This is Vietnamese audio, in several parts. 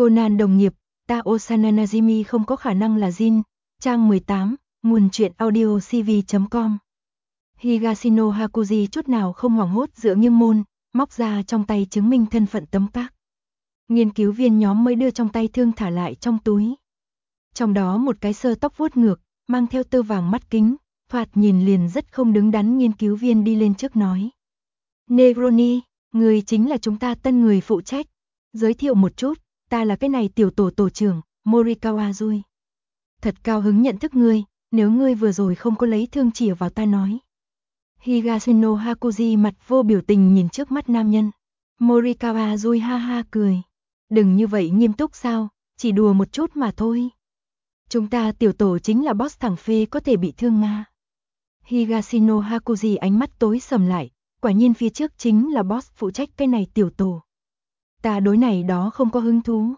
Conan đồng nghiệp, Tao Sananajimi không có khả năng là Jin, trang 18, nguồn truyện audio cv.com. Higashino Hakuji chút nào không hoảng hốt dựa nghiêng môn, móc ra trong tay chứng minh thân phận tấm các. Nghiên cứu viên nhóm mới đưa trong tay thương thả lại trong túi. Trong đó một cái sơ tóc vuốt ngược, mang theo tơ vàng mắt kính, thoạt nhìn liền rất không đứng đắn. Nghiên cứu viên đi lên trước nói: Negroni, người chính là chúng ta tân người phụ trách. Giới thiệu một chút, ta là cái này tiểu tổ trưởng, Morikawa Yui. Thật cao hứng nhận thức ngươi, nếu ngươi vừa rồi không có lấy thương chĩa vào ta nói. Higashino Hakuji mặt vô biểu tình nhìn trước mắt nam nhân. Morikawa Yui ha ha cười. Đừng như vậy nghiêm túc sao, chỉ đùa một chút mà thôi. Chúng ta tiểu tổ chính là boss thằng phê có thể bị thương Nga. Higashino Hakuji ánh mắt tối sầm lại, quả nhiên phía trước chính là boss phụ trách cái này tiểu tổ. Ta đối này đó không có hứng thú.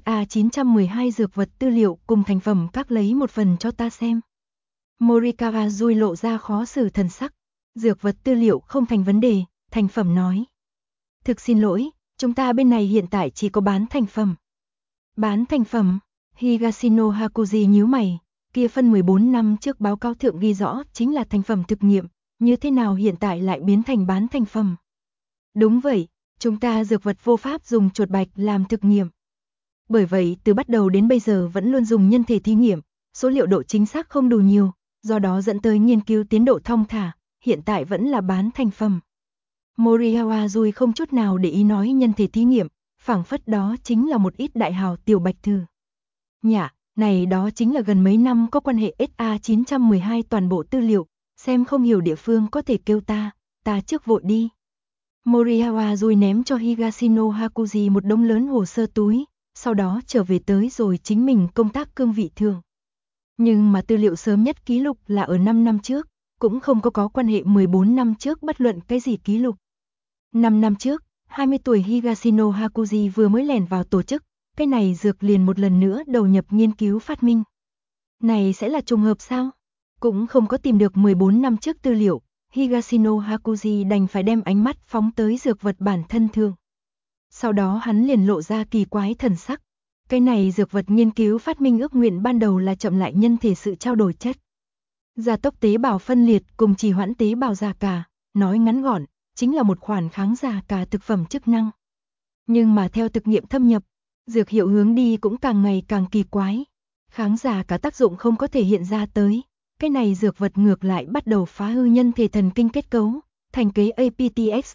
SA912 dược vật tư liệu cùng thành phẩm các lấy một phần cho ta xem. Morikawa Yui lộ ra khó xử thần sắc. Dược vật tư liệu không thành vấn đề, thành phẩm nói. Thực xin lỗi, chúng ta bên này hiện tại chỉ có bán thành phẩm. Bán thành phẩm? Higashino Hakuji nhíu mày, kia phân 14 năm trước báo cáo thượng ghi rõ chính là thành phẩm thực nghiệm, như thế nào hiện tại lại biến thành bán thành phẩm? Đúng vậy, chúng ta dược vật vô pháp dùng chuột bạch làm thực nghiệm. Bởi vậy từ bắt đầu đến bây giờ vẫn luôn dùng nhân thể thí nghiệm, số liệu độ chính xác không đủ nhiều, do đó dẫn tới nghiên cứu tiến độ thong thả, hiện tại vẫn là bán thành phẩm. Morikawa Yui không chút nào để ý nói nhân thể thí nghiệm, phảng phất đó chính là một ít đại hào tiểu bạch thư. Nhả, này đó chính là gần mấy năm có quan hệ SA912 toàn bộ tư liệu, xem không hiểu địa phương có thể kêu ta trước vội đi. Morikawa Yui ném cho Higashino Hakuji một đống lớn hồ sơ túi, sau đó trở về tới rồi chính mình công tác cương vị thường. Nhưng mà tư liệu sớm nhất ký lục là ở 5 năm trước, cũng không có quan hệ 14 năm trước bất luận cái gì ký lục. 5 năm trước, 20 tuổi Higashino Hakuji vừa mới lẻn vào tổ chức, cái này dược liền một lần nữa đầu nhập nghiên cứu phát minh. Này sẽ là trùng hợp sao? Cũng không có tìm được 14 năm trước tư liệu, Higashino Hakuji đành phải đem ánh mắt phóng tới dược vật bản thân thường. Sau đó hắn liền lộ ra kỳ quái thần sắc. Cái này dược vật nghiên cứu phát minh ước nguyện ban đầu là chậm lại nhân thể sự trao đổi chất, gia tốc tế bào phân liệt cùng trì hoãn tế bào già cả, nói ngắn gọn, chính là một khoản kháng già cả thực phẩm chức năng. Nhưng mà theo thực nghiệm thâm nhập, dược hiệu hướng đi cũng càng ngày càng kỳ quái. Kháng già cả tác dụng không có thể hiện ra tới, cái này dược vật ngược lại bắt đầu phá hư nhân thể thần kinh kết cấu, thành kế APTX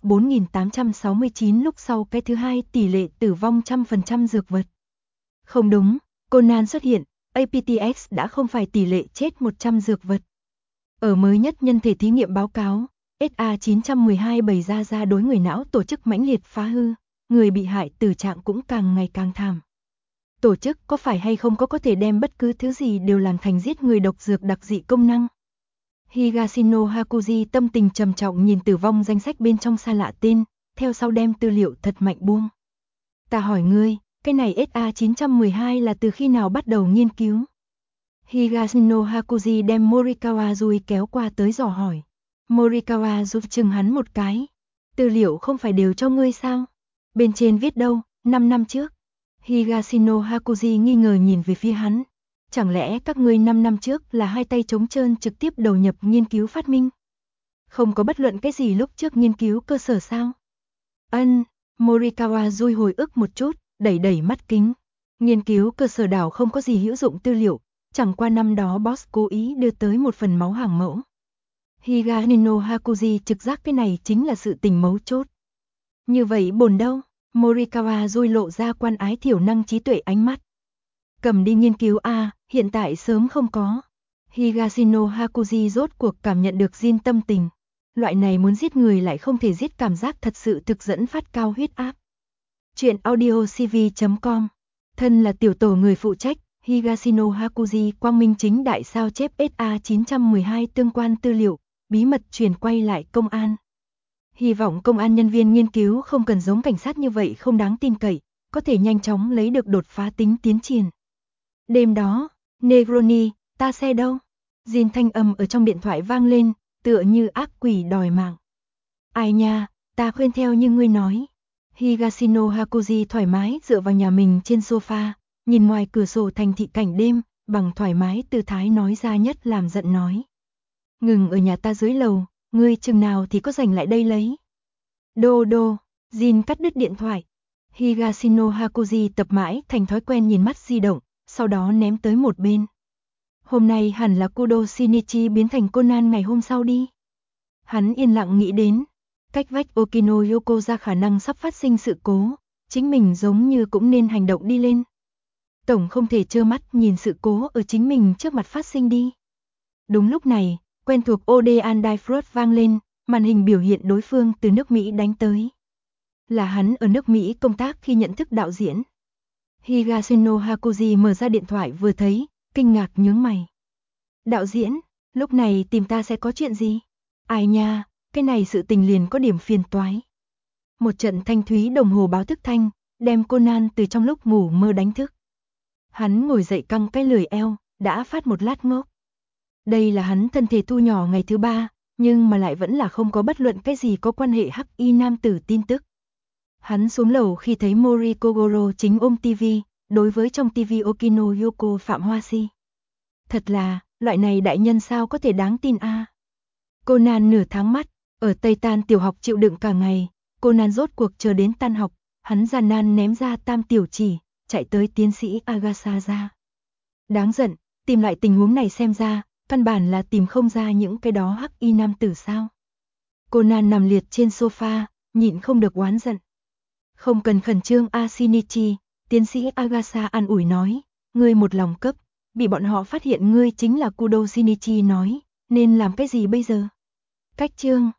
4869 lúc sau cái thứ hai tỷ lệ tử vong 100% dược vật. Không đúng, Conan xuất hiện, APTX đã không phải tỷ lệ chết 100 dược vật. Ở mới nhất nhân thể thí nghiệm báo cáo, SA912 bày ra đối người não tổ chức mãnh liệt phá hư, người bị hại tử trạng cũng càng ngày càng thảm. Tổ chức có phải hay không có thể đem bất cứ thứ gì đều làm thành giết người độc dược đặc dị công năng? Higashino Hakuji tâm tình trầm trọng nhìn tử vong danh sách bên trong xa lạ tên, theo sau đem tư liệu thật mạnh buông. Ta hỏi ngươi, cái này SA912 là từ khi nào bắt đầu nghiên cứu? Higashino Hakuji đem Morikawa Yui kéo qua tới dò hỏi. Morikawa Yui chừng hắn một cái. Tư liệu không phải đều cho ngươi sao? Bên trên viết đâu, 5 năm trước. Higashino Hakuji nghi ngờ nhìn về phía hắn. Chẳng lẽ các ngươi 5 năm trước là hai tay trống trơn trực tiếp đầu nhập nghiên cứu phát minh? Không có bất luận cái gì lúc trước nghiên cứu cơ sở sao? Morikawa Yui hồi ức một chút, đẩy mắt kính. Nghiên cứu cơ sở đảo không có gì hữu dụng tư liệu, chẳng qua năm đó boss cố ý đưa tới một phần máu hàng mẫu. Higashino Hakuji trực giác cái này chính là sự tình mấu chốt. Như vậy bổn đâu? Morikawa Yui lộ ra quan ái thiểu năng trí tuệ ánh mắt. Cầm đi nghiên cứu hiện tại sớm không có. Higashino Hakuji rốt cuộc cảm nhận được Jin tâm tình. Loại này muốn giết người lại không thể giết cảm giác thật sự thực dẫn phát cao huyết áp. Chuyện audio cv.com. Thân là tiểu tổ người phụ trách, Higashino Hakuji quang minh chính đại sao chép SA912 tương quan tư liệu, bí mật truyền quay lại công an. Hy vọng công an nhân viên nghiên cứu không cần giống cảnh sát như vậy không đáng tin cậy, có thể nhanh chóng lấy được đột phá tính tiến triển. Đêm đó, Negroni, ta xe đâu? Jin thanh âm ở trong điện thoại vang lên, tựa như ác quỷ đòi mạng. Ai nha, ta khuyên theo như ngươi nói. Higashino Hakuji thoải mái dựa vào nhà mình trên sofa, nhìn ngoài cửa sổ thành thị cảnh đêm, bằng thoải mái tư thái nói ra nhất làm giận nói. Ngừng ở nhà ta dưới lầu, ngươi chừng nào thì có rảnh lại đây lấy. Đô đô, Jin cắt đứt điện thoại. Higashino Hakuji tập mãi thành thói quen nhìn mắt di động, sau đó ném tới một bên. Hôm nay hẳn là Kudo Shinichi biến thành Conan ngày hôm sau đi. Hắn yên lặng nghĩ đến, cách vách Okino Yoko ra khả năng sắp phát sinh sự cố, chính mình giống như cũng nên hành động đi lên. Tổng không thể trơ mắt nhìn sự cố ở chính mình trước mặt phát sinh đi. Đúng lúc này, quen thuộc Ode Andaifruit vang lên, màn hình biểu hiện đối phương từ nước Mỹ đánh tới. Là hắn ở nước Mỹ công tác khi nhận thức đạo diễn. Higashino Hakuji mở ra điện thoại vừa thấy, kinh ngạc nhướng mày. Đạo diễn, lúc này tìm ta sẽ có chuyện gì? Ai nha, cái này sự tình liền có điểm phiền toái. Một trận thanh thúy đồng hồ báo thức thanh, đem Conan từ trong lúc ngủ mơ đánh thức. Hắn ngồi dậy căng cái lười eo, đã phát một lát ngốc. Đây là hắn thân thể thu nhỏ ngày thứ 3, nhưng mà lại vẫn là không có bất luận cái gì có quan hệ hắc y nam tử tin tức. Hắn xuống lầu khi thấy Mori Kogoro chính ôm tivi, đối với trong tivi Okino Yoko Phạm Hoa Si. Thật là, loại này đại nhân sao có thể đáng tin a? Conan nửa tháng mắt, ở Tây Tan tiểu học chịu đựng cả ngày, Conan rốt cuộc chờ đến tan học, hắn gian nan ném ra tam tiểu chỉ, chạy tới tiến sĩ Agasa ra. Đáng giận, tìm lại tình huống này xem ra, căn bản là tìm không ra những cái đó hắc y nam tử sao. Conan nằm liệt trên sofa, nhịn không được oán giận. Không cần khẩn trương Shinichi, tiến sĩ Agasa an ủi nói, ngươi một lòng cấp, bị bọn họ phát hiện ngươi chính là Kudo Shinichi nói, nên làm cái gì bây giờ? Cách chương